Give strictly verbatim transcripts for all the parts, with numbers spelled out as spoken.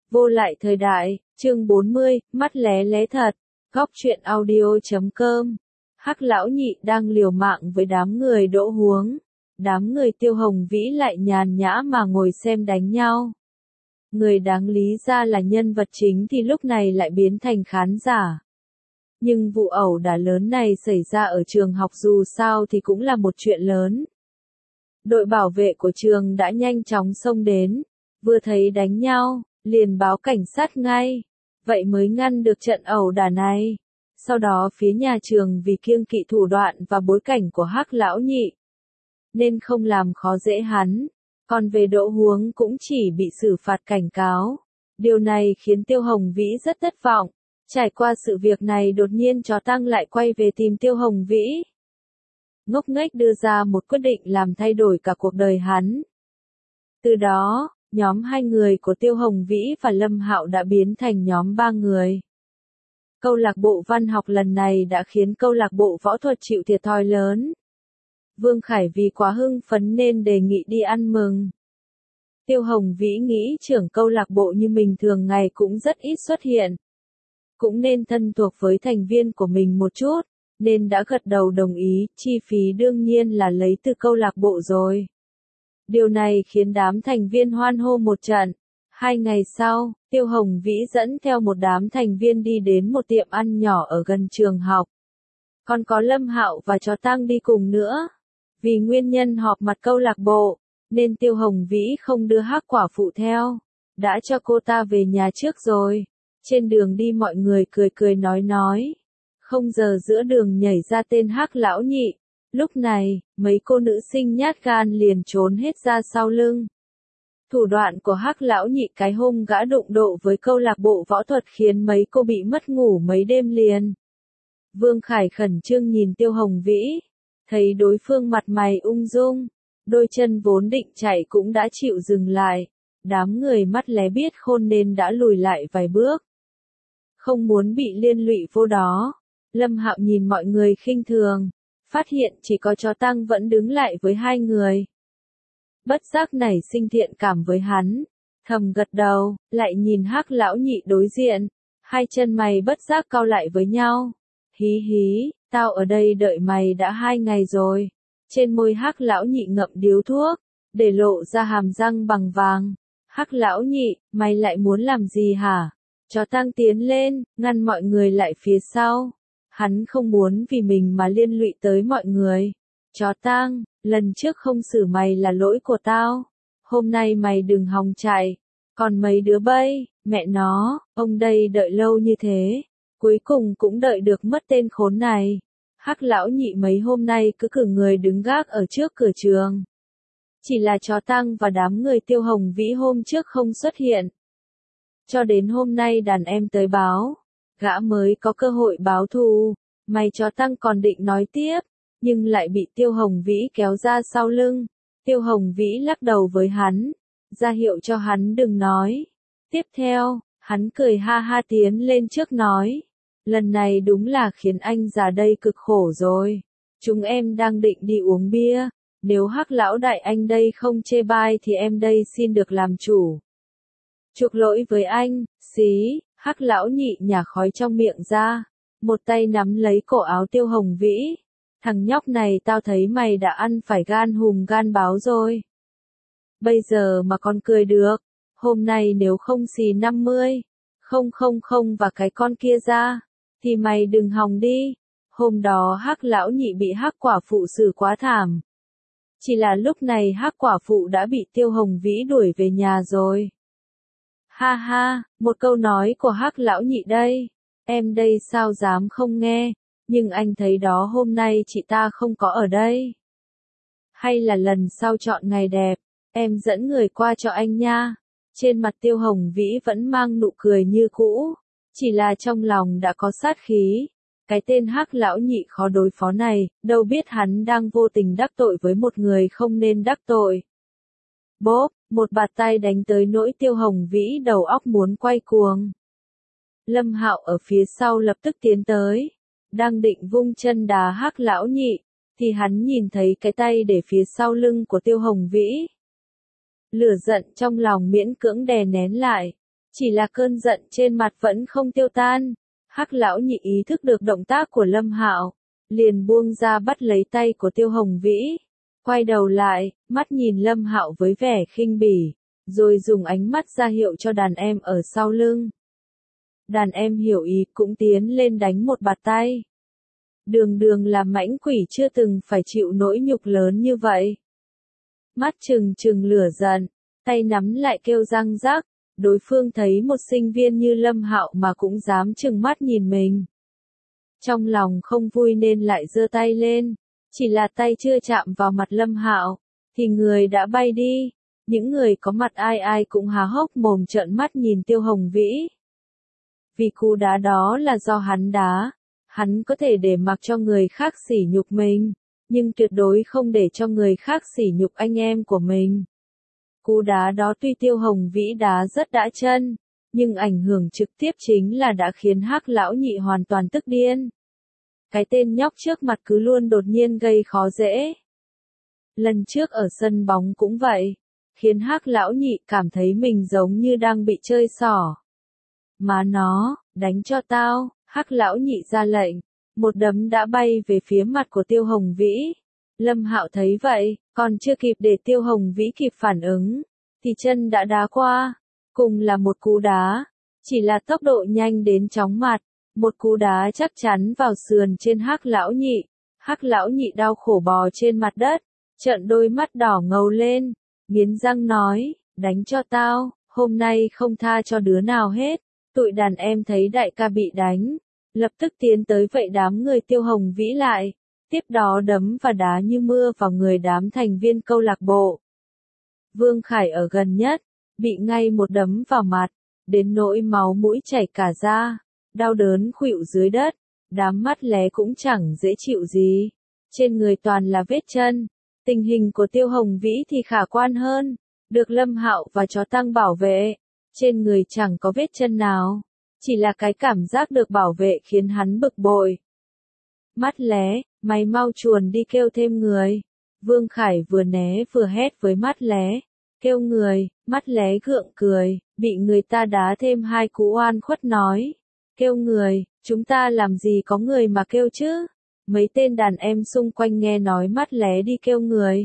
Vô lại thời đại, chương bốn mươi, mắt lé lé thật, góc truyện audio chấm com. Hắc lão nhị đang liều mạng với đám người Đỗ Huống. Đám người Tiêu Hồng Vĩ lại nhàn nhã mà ngồi xem đánh nhau. Người đáng lý ra là nhân vật chính thì lúc này lại biến thành khán giả. Nhưng vụ ẩu đả lớn này xảy ra ở trường học dù sao thì cũng là một chuyện lớn. Đội bảo vệ của trường đã nhanh chóng xông đến, vừa thấy đánh nhau, liền báo cảnh sát ngay, vậy mới ngăn được trận ẩu đả này. Sau đó phía nhà trường vì kiêng kỵ thủ đoạn và bối cảnh của Hắc lão nhị, nên không làm khó dễ hắn, còn về Đỗ Huống cũng chỉ bị xử phạt cảnh cáo. Điều này khiến Tiêu Hồng Vĩ rất thất vọng. Trải qua sự việc này đột nhiên chó Tăng lại quay về tìm Tiêu Hồng Vĩ. Ngốc nghếch đưa ra một quyết định làm thay đổi cả cuộc đời hắn. Từ đó, nhóm hai người của Tiêu Hồng Vĩ và Lâm Hạo đã biến thành nhóm ba người. Câu lạc bộ văn học lần này đã khiến câu lạc bộ võ thuật chịu thiệt thòi lớn. Vương Khải vì quá hưng phấn nên đề nghị đi ăn mừng. Tiêu Hồng Vĩ nghĩ trưởng câu lạc bộ như mình thường ngày cũng rất ít xuất hiện. Cũng nên thân thuộc với thành viên của mình một chút, nên đã gật đầu đồng ý, chi phí đương nhiên là lấy từ câu lạc bộ rồi. Điều này khiến đám thành viên hoan hô một trận. Hai ngày sau, Tiêu Hồng Vĩ dẫn theo một đám thành viên đi đến một tiệm ăn nhỏ ở gần trường học. Còn có Lâm Hạo và chó Tăng đi cùng nữa. Vì nguyên nhân họp mặt câu lạc bộ, nên Tiêu Hồng Vĩ không đưa Hắc quả phụ theo, đã cho cô ta về nhà trước rồi. Trên đường đi mọi người cười cười nói nói. Không giờ giữa đường nhảy ra tên Hắc lão nhị. Lúc này, mấy cô nữ sinh nhát gan liền trốn hết ra sau lưng. Thủ đoạn của Hắc lão nhị cái hôm gã đụng độ với câu lạc bộ võ thuật khiến mấy cô bị mất ngủ mấy đêm liền. Vương Khải khẩn trương nhìn Tiêu Hồng Vĩ, thấy đối phương mặt mày ung dung, đôi chân vốn định chạy cũng đã chịu dừng lại. Đám người mắt lé biết khôn nên đã lùi lại vài bước. Không muốn bị liên lụy vô đó, Lâm Hạo nhìn mọi người khinh thường, phát hiện chỉ có chó Tăng vẫn đứng lại với hai người. Bất giác nảy sinh thiện cảm với hắn, thầm gật đầu, lại nhìn Hắc lão nhị đối diện, hai chân mày bất giác cau lại với nhau. Hí hí, tao ở đây đợi mày đã hai ngày rồi. Trên môi Hắc lão nhị ngậm điếu thuốc, để lộ ra hàm răng bằng vàng. Hắc lão nhị, mày lại muốn làm gì hả? Chó Tăng tiến lên, ngăn mọi người lại phía sau. Hắn không muốn vì mình mà liên lụy tới mọi người. Chó Tăng, lần trước không xử mày là lỗi của tao. Hôm nay mày đừng hòng chạy. Còn mấy đứa bay, mẹ nó, ông đây đợi lâu như thế. Cuối cùng cũng đợi được mất tên khốn này. Hắc lão nhị mấy hôm nay cứ cử người đứng gác ở trước cửa trường. Chỉ là chó Tăng và đám người Tiêu Hồng Vĩ hôm trước không xuất hiện. Cho đến hôm nay đàn em tới báo, gã mới có cơ hội báo thù. Mày chó Tăng còn định nói tiếp, nhưng lại bị Tiêu Hồng Vĩ kéo ra sau lưng. Tiêu Hồng Vĩ lắc đầu với hắn, ra hiệu cho hắn đừng nói. Tiếp theo, hắn cười ha ha tiến lên trước nói, lần này đúng là khiến anh già đây cực khổ rồi. Chúng em đang định đi uống bia, nếu Hắc lão đại anh đây không chê bai thì em đây xin được làm chủ. Chuộc lỗi với anh, xí, Hắc lão nhị nhả khói trong miệng ra, một tay nắm lấy cổ áo Tiêu Hồng Vĩ. Thằng nhóc này tao thấy mày đã ăn phải gan hùm gan báo rồi. Bây giờ mà còn cười được, hôm nay nếu không xì năm mươi, không không không và cái con kia ra, thì mày đừng hòng đi. Hôm đó Hắc lão nhị bị Hắc quả phụ xử quá thảm. Chỉ là lúc này Hắc quả phụ đã bị Tiêu Hồng Vĩ đuổi về nhà rồi. Ha ha, một câu nói của Hắc lão nhị đây, em đây sao dám không nghe, nhưng anh thấy đó hôm nay chị ta không có ở đây. Hay là lần sau chọn ngày đẹp, em dẫn người qua cho anh nha. Trên mặt Tiêu Hồng Vĩ vẫn mang nụ cười như cũ, chỉ là trong lòng đã có sát khí. Cái tên Hắc lão nhị khó đối phó này, đâu biết hắn đang vô tình đắc tội với một người không nên đắc tội. Bốp, một bạt tay đánh tới nỗi Tiêu Hồng Vĩ đầu óc muốn quay cuồng. Lâm Hạo ở phía sau lập tức tiến tới, đang định vung chân đá Hắc lão nhị, thì hắn nhìn thấy cái tay để phía sau lưng của Tiêu Hồng Vĩ. Lửa giận trong lòng miễn cưỡng đè nén lại, Chỉ là cơn giận trên mặt vẫn không tiêu tan. Hắc lão nhị ý thức được động tác của Lâm Hạo, liền buông ra bắt lấy tay của Tiêu Hồng Vĩ, quay đầu lại, mắt nhìn Lâm Hạo với vẻ khinh bỉ, rồi dùng ánh mắt ra hiệu cho đàn em ở sau lưng. Đàn em hiểu ý cũng tiến lên đánh một bạt tay. Đường Đường là mãnh quỷ chưa từng phải chịu nỗi nhục lớn như vậy. Mắt trừng trừng lửa giận, tay nắm lại kêu răng rắc, đối phương thấy một sinh viên như Lâm Hạo mà cũng dám trừng mắt nhìn mình. Trong lòng không vui nên lại giơ tay lên, chỉ là tay chưa chạm vào mặt Lâm Hạo, thì người đã bay đi. Những người có mặt ai ai cũng há hốc mồm trợn mắt nhìn Tiêu Hồng Vĩ. Vì cú đá đó là do hắn đá, hắn có thể để mặc cho người khác sỉ nhục mình, nhưng tuyệt đối không để cho người khác sỉ nhục anh em của mình. Cú đá đó tuy Tiêu Hồng Vĩ đá rất đã chân, nhưng ảnh hưởng trực tiếp chính là đã khiến Hắc lão nhị hoàn toàn tức điên. Cái tên nhóc trước mặt cứ luôn đột nhiên gây khó dễ. Lần trước ở sân bóng cũng vậy, khiến Hắc lão nhị cảm thấy mình giống như đang bị chơi xỏ. Má nó, đánh cho tao, Hắc lão nhị ra lệnh, một đấm đã bay về phía mặt của Tiêu Hồng Vĩ. Lâm Hạo thấy vậy, còn chưa kịp để Tiêu Hồng Vĩ kịp phản ứng, thì chân đã đá qua, cùng là một cú đá, chỉ là tốc độ nhanh đến chóng mặt, một cú đá chắc chắn vào sườn trên Hắc lão nhị. Hắc lão nhị đau khổ bò trên mặt đất, trợn đôi mắt đỏ ngầu lên, nghiến răng nói, đánh cho tao, hôm nay không tha cho đứa nào hết. Tụi đàn em thấy đại ca bị đánh, lập tức tiến tới vậy đám người Tiêu Hồng Vĩ lại, tiếp đó đấm và đá như mưa vào người đám thành viên câu lạc bộ. Vương Khải ở gần nhất, bị ngay một đấm vào mặt, đến nỗi máu mũi chảy cả ra, đau đớn khuỵu dưới đất, đám mắt lé cũng chẳng dễ chịu gì, trên người toàn là vết chân. Tình hình của Tiêu Hồng Vĩ thì khả quan hơn, được Lâm Hạo và chó Tăng bảo vệ, trên người chẳng có vết chân nào, chỉ là cái cảm giác được bảo vệ khiến hắn bực bội. Mắt lé, mày mau chuồn đi kêu thêm người. Vương Khải vừa né vừa hét với mắt lé, kêu người. Mắt lé gượng cười, bị người ta đá thêm hai cú oan khuất nói, kêu người, chúng ta làm gì có người mà kêu chứ. Mấy tên đàn em xung quanh nghe nói mắt lé đi kêu người,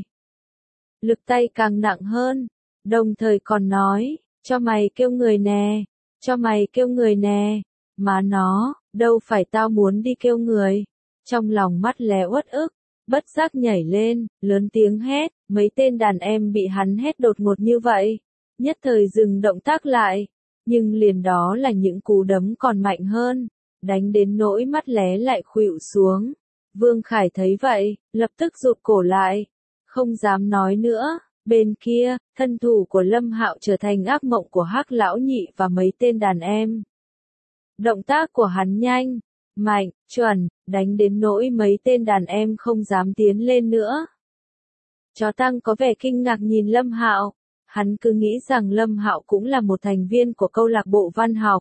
lực tay càng nặng hơn, đồng thời còn nói, cho mày kêu người nè, cho mày kêu người nè, má nó, đâu phải tao muốn đi kêu người. Trong lòng mắt lé uất ức, bất giác nhảy lên, lớn tiếng hét, mấy tên đàn em bị hắn hét đột ngột như vậy, nhất thời dừng động tác lại, nhưng liền đó là những cú đấm còn mạnh hơn, đánh đến nỗi mắt lé lại khuỵu xuống. Vương Khải thấy vậy, lập tức rụt cổ lại, không dám nói nữa. Bên kia, thân thủ của Lâm Hạo trở thành ác mộng của Hắc lão nhị và mấy tên đàn em. Động tác của hắn nhanh, mạnh, chuẩn, đánh đến nỗi mấy tên đàn em không dám tiến lên nữa. Chó Tăng có vẻ kinh ngạc nhìn Lâm Hạo, hắn cứ nghĩ rằng Lâm Hạo cũng là một thành viên của câu lạc bộ văn học.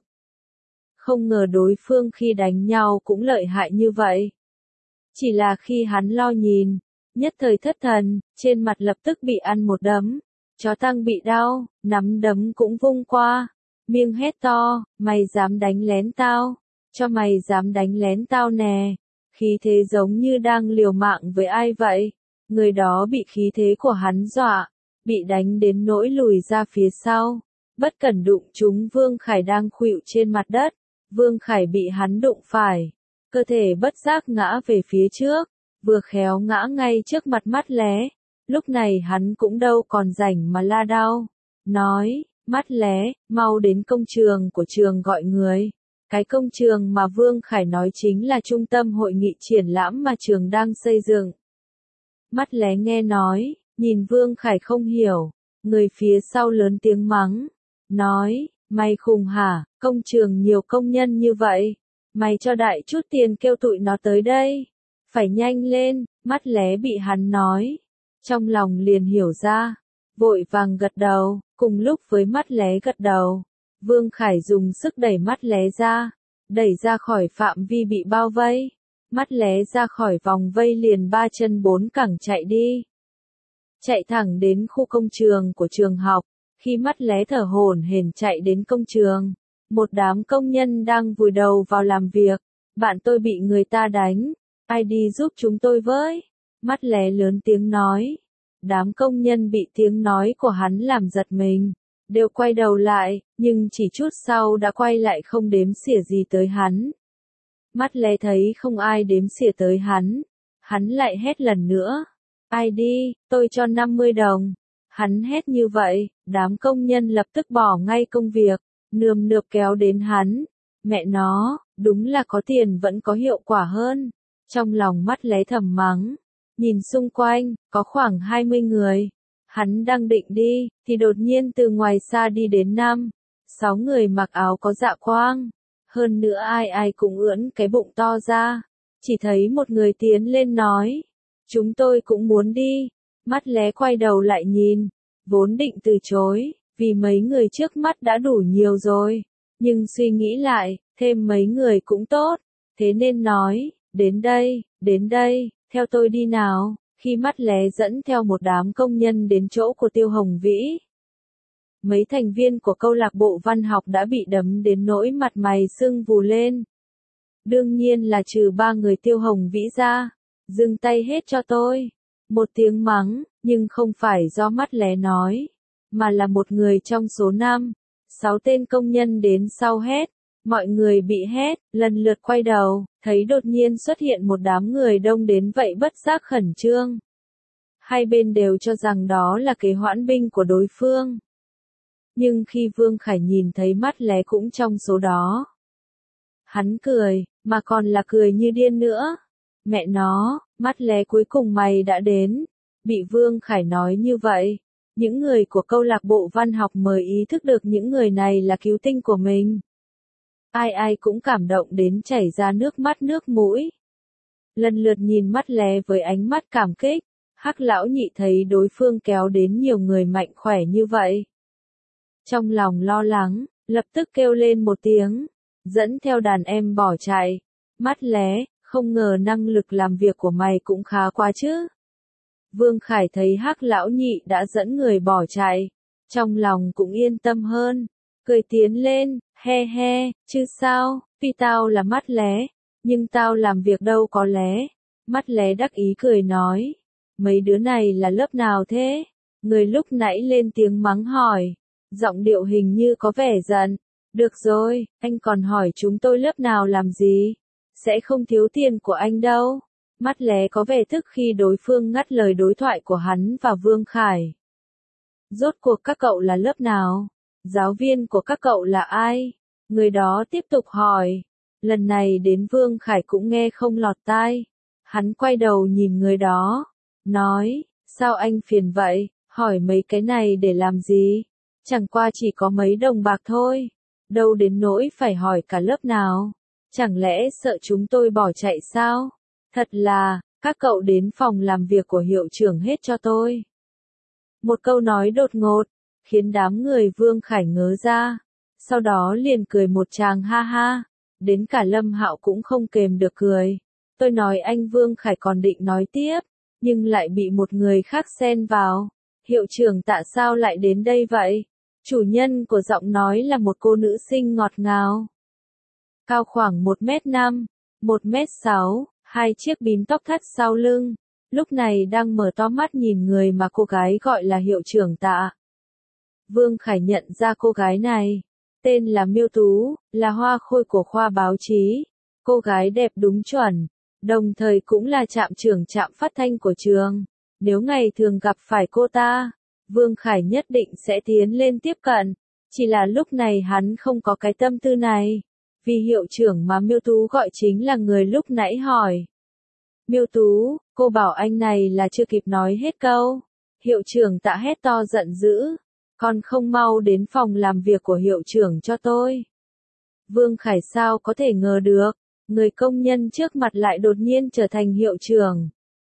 Không ngờ đối phương khi đánh nhau cũng lợi hại như vậy. Chỉ là khi hắn lo nhìn, nhất thời thất thần, trên mặt lập tức bị ăn một đấm. Chó Tăng bị đau, nắm đấm cũng vung qua, miệng hét to, mày dám đánh lén tao, cho mày dám đánh lén tao nè. Khí thế giống như đang liều mạng với ai vậy. Người đó bị khí thế của hắn dọa, bị đánh đến nỗi lùi ra phía sau, bất cẩn đụng trúng Vương Khải đang khuỵu trên mặt đất. Vương Khải bị hắn đụng phải, cơ thể bất giác ngã về phía trước, vừa khéo ngã ngay trước mặt mắt lé. Lúc này hắn cũng đâu còn rảnh mà la đau, nói, mắt lé, mau đến công trường của trường gọi người. Cái công trường mà Vương Khải nói chính là trung tâm hội nghị triển lãm mà trường đang xây dựng. Mắt lé nghe nói, nhìn Vương Khải không hiểu, người phía sau lớn tiếng mắng, nói, mày khùng hả, công trường nhiều công nhân như vậy, mày cho đại chút tiền kêu tụi nó tới đây, phải nhanh lên. Mắt lé bị hắn nói, trong lòng liền hiểu ra, vội vàng gật đầu. Cùng lúc với mắt lé gật đầu, Vương Khải dùng sức đẩy mắt lé ra, đẩy ra khỏi phạm vi bị bao vây. Mắt lé ra khỏi vòng vây liền ba chân bốn cẳng chạy đi. Chạy thẳng đến khu công trường của trường học. Khi mắt lé thở hổn hển chạy đến công trường, một đám công nhân đang vùi đầu vào làm việc. Bạn tôi bị người ta đánh, ai đi giúp chúng tôi với? Mắt lé lớn tiếng nói. Đám công nhân bị tiếng nói của hắn làm giật mình, đều quay đầu lại, nhưng chỉ chút sau đã quay lại không đếm xỉa gì tới hắn. Mắt lé thấy không ai đếm xỉa tới hắn, hắn lại hét lần nữa. Ai đi, tôi cho năm mươi đồng. Hắn hét như vậy, đám công nhân lập tức bỏ ngay công việc, nườm nượp kéo đến hắn. Mẹ nó, đúng là có tiền vẫn có hiệu quả hơn. Trong lòng mắt lé thầm mắng, nhìn xung quanh, có khoảng hai mươi người. Hắn đang định đi, thì đột nhiên từ ngoài xa đi đến năm, sáu người mặc áo có dạ quang. Hơn nữa ai ai cũng ưỡn cái bụng to ra. Chỉ thấy một người tiến lên nói, chúng tôi cũng muốn đi. Mắt lé quay đầu lại nhìn, vốn định từ chối, vì mấy người trước mắt đã đủ nhiều rồi. Nhưng suy nghĩ lại, thêm mấy người cũng tốt, thế nên nói, đến đây, đến đây, theo tôi đi nào. Khi mắt lé dẫn theo một đám công nhân đến chỗ của Tiêu Hồng Vĩ, mấy thành viên của câu lạc bộ văn học đã bị đấm đến nỗi mặt mày sưng vù lên. Đương nhiên là trừ ba người Tiêu Hồng Vĩ ra. Dừng tay hết cho tôi. Một tiếng mắng, nhưng không phải do mắt lé nói, mà là một người trong số năm, sáu tên công nhân đến sau hét. Mọi người bị hét, lần lượt quay đầu, thấy đột nhiên xuất hiện một đám người đông đến vậy bất giác khẩn trương. Hai bên đều cho rằng đó là kế hoãn binh của đối phương. Nhưng khi Vương Khải nhìn thấy mắt lé cũng trong số đó, hắn cười, mà còn là cười như điên nữa. Mẹ nó, mắt lé cuối cùng mày đã đến. Bị Vương Khải nói như vậy, những người của câu lạc bộ văn học mới ý thức được những người này là cứu tinh của mình. Ai ai cũng cảm động đến chảy ra nước mắt nước mũi. Lần lượt nhìn mắt lé với ánh mắt cảm kích. Hắc lão nhị thấy đối phương kéo đến nhiều người mạnh khỏe như vậy, trong lòng lo lắng, lập tức kêu lên một tiếng, dẫn theo đàn em bỏ chạy. Mắt lé, không ngờ năng lực làm việc của mày cũng khá quá chứ. Vương Khải thấy Hắc lão nhị đã dẫn người bỏ chạy, trong lòng cũng yên tâm hơn, cười tiến lên, he he, chứ sao, vì tao là mắt lé, nhưng tao làm việc đâu có lé. Mắt lé đắc ý cười nói, mấy đứa này là lớp nào thế? Người lúc nãy lên tiếng mắng hỏi, giọng điệu hình như có vẻ giận. Được rồi, anh còn hỏi chúng tôi lớp nào làm gì? Sẽ không thiếu tiền của anh đâu. Mắt lé có vẻ tức khi đối phương ngắt lời đối thoại của hắn và Vương Khải. Rốt cuộc các cậu là lớp nào? Giáo viên của các cậu là ai? Người đó tiếp tục hỏi. Lần này đến Vương Khải cũng nghe không lọt tai. Hắn quay đầu nhìn người đó, nói, sao anh phiền vậy, hỏi mấy cái này để làm gì? Chẳng qua chỉ có mấy đồng bạc thôi, đâu đến nỗi phải hỏi cả lớp nào. Chẳng lẽ sợ chúng tôi bỏ chạy sao? Thật là, các cậu đến phòng làm việc của hiệu trưởng hết cho tôi. Một câu nói đột ngột, khiến đám người Vương Khải ngớ ra, sau đó liền cười một tràng ha ha, đến cả Lâm Hạo cũng không kềm được cười. Tôi nói anh Vương Khải còn định nói tiếp, nhưng lại bị một người khác xen vào. Hiệu trưởng Tạ sao lại đến đây vậy? Chủ nhân của giọng nói là một cô nữ sinh ngọt ngào, cao khoảng một mét năm, một mét sáu, hai chiếc bím tóc thắt sau lưng, lúc này đang mở to mắt nhìn người mà cô gái gọi là hiệu trưởng Tạ. Vương Khải nhận ra cô gái này, tên là Miêu Tú, là hoa khôi của khoa báo chí. Cô gái đẹp đúng chuẩn, đồng thời cũng là trạm trưởng trạm phát thanh của trường. Nếu ngày thường gặp phải cô ta, Vương Khải nhất định sẽ tiến lên tiếp cận. Chỉ là lúc này hắn không có cái tâm tư này, vì hiệu trưởng mà Miêu Tú gọi chính là người lúc nãy hỏi. Miêu Tú, cô bảo anh này là chưa kịp nói hết câu. Hiệu trưởng Tạ hét to giận dữ, còn không mau đến phòng làm việc của hiệu trưởng cho tôi. Vương Khải sao có thể ngờ được, người công nhân trước mặt lại đột nhiên trở thành hiệu trưởng.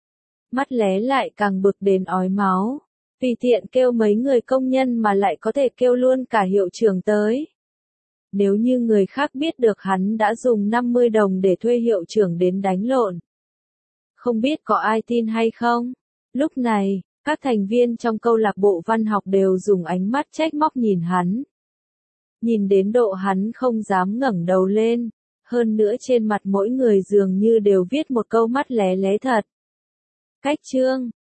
Mắt lé lại càng bực đến ói máu, vì tiện kêu mấy người công nhân mà lại có thể kêu luôn cả hiệu trưởng tới. Nếu như người khác biết được hắn đã dùng năm mươi đồng để thuê hiệu trưởng đến đánh lộn, không biết có ai tin hay không? Lúc này, Các thành viên trong câu lạc bộ văn học đều dùng ánh mắt trách móc nhìn hắn. Nhìn đến độ hắn không dám ngẩng đầu lên, hơn nữa trên mặt mỗi người dường như đều viết một câu mắt lé lé thật. Cách chương